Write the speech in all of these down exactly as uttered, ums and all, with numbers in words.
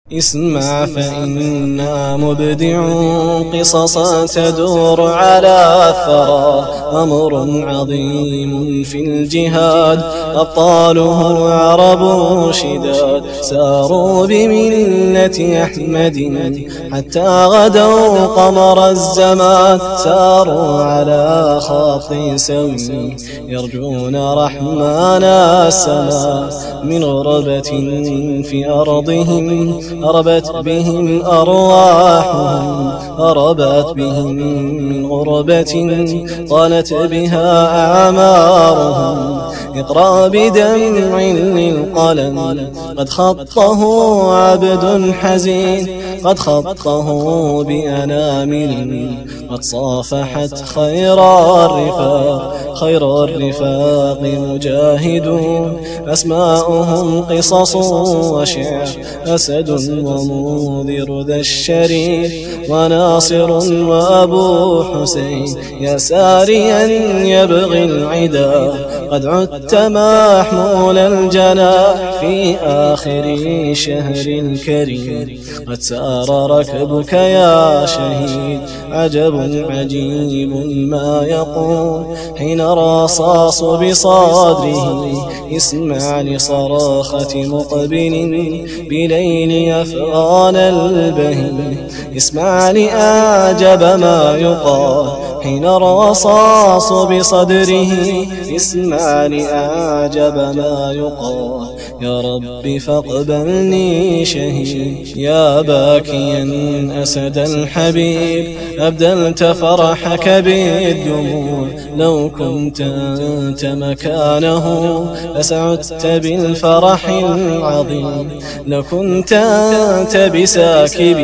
اسمع فإنا مبدعون قصصا تدور على الثرى، أمر عظيم في الجهاد أبطاله عرب شداد، ساروا بملة أحمد حتى غدوا قمر الزمان، ساروا على خط سوي يرجون رحمن السماء، من غربة في أرضهم هربت بهم أرواحهم، هربت بهم من غربة طالت بها أعمارهم، اقرأ بدمع للقلم قد خطه عبد حزين، قد خطه بأنامل قد صافحت خير الرفاق، خير الرفاق مجاهدون أسماؤهم قصص وشعر، أسد ومنذر ذا الشريف وناصر وأبو حسين، يا ساريا يبغي العدا قد عدت محمول الجناح، في آخر شهر الكريم قد سار ركبك يا شهيد، عجب عجيب ما يقول حين رصاص بصدره، اسمع لصراخة مقبل بليل أفغان البهي، اسمع لأعجب ما يقال حين رصاص بصدره، اسمع لأعجب ما يقال يا رب فاقبلني شهيد، يا باكيا أسد الحبيب أبدلت فرحك بالدموع، لو كنت أنت مكانه لسعدت بالفرح العظيم، لو كنت أنت بساكب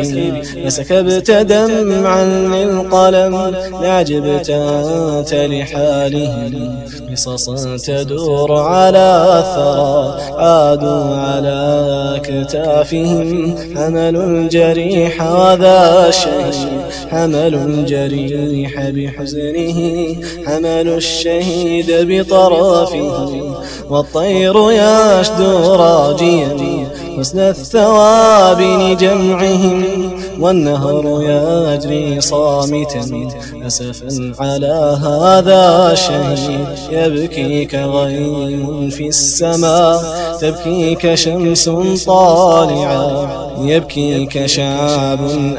لسكبت دمعا للقلم، لعجبت أنت لحالهم قصصا تدور على الثرى، عادوا على أكتافهم حملوا الجريح وذا الشهيد، حملوا الجريح بحزنه حملوا الشهيد بطرفه، والطير يشدو راجيا حسن الثواب لجمعهم، والنهر يجري صامتا أسفا على هذا الشهيد، يبكيك غيم في السماء تبكيك شمس طالعة، يبكيك شعب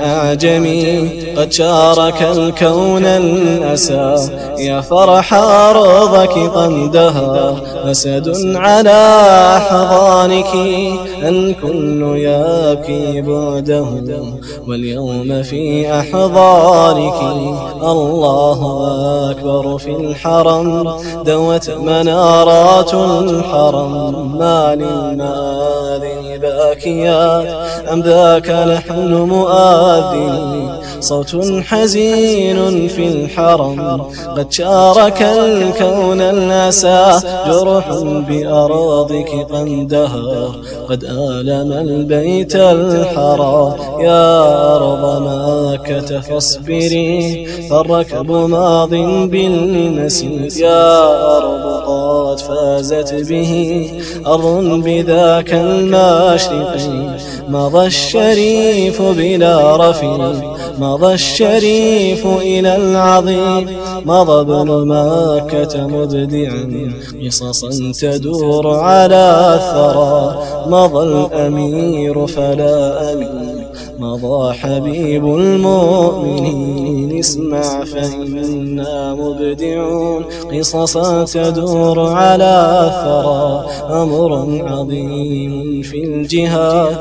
أعجمي قد شارك الكون الأسى، يا فرح أرضك قندها أسد على أحضانك، الكل يبكي بعده واليوم في أحضانك، الله أكبر في الحرم دوت منارات الحرم، ما للمآذن باكيات أم ذاك لحن مؤذن، صوت حزين في الحرم قد شارك الكون الأسى، جرح بأراضك قندها قد آلم البيت الحرام، يا أرض مكة فاصبري فالركب ماض بالمسير، يا أرض قد فازت به أرض بذاك المشرق، مضى الشريف بلا رفيق، مضى الشريف إلى العظيم، مضى ابن مكة مبدعا قصصا تدور على الثرى، مضى الأمير فلا أمين، مضى حبيب المؤمنين، اسمع فإنا مبدعون قصصا تدور على الثرى، أمر عظيم في الجهاد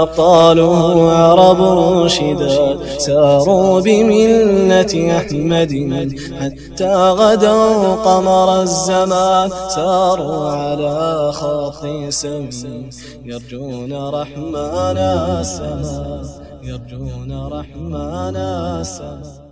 أبطاله عرب شداد، ساروا بملة أحمد حتى غدوا قمر الزمان، ساروا على خط سوي يرجون رحمن السماء، يرجون رحمن السماء.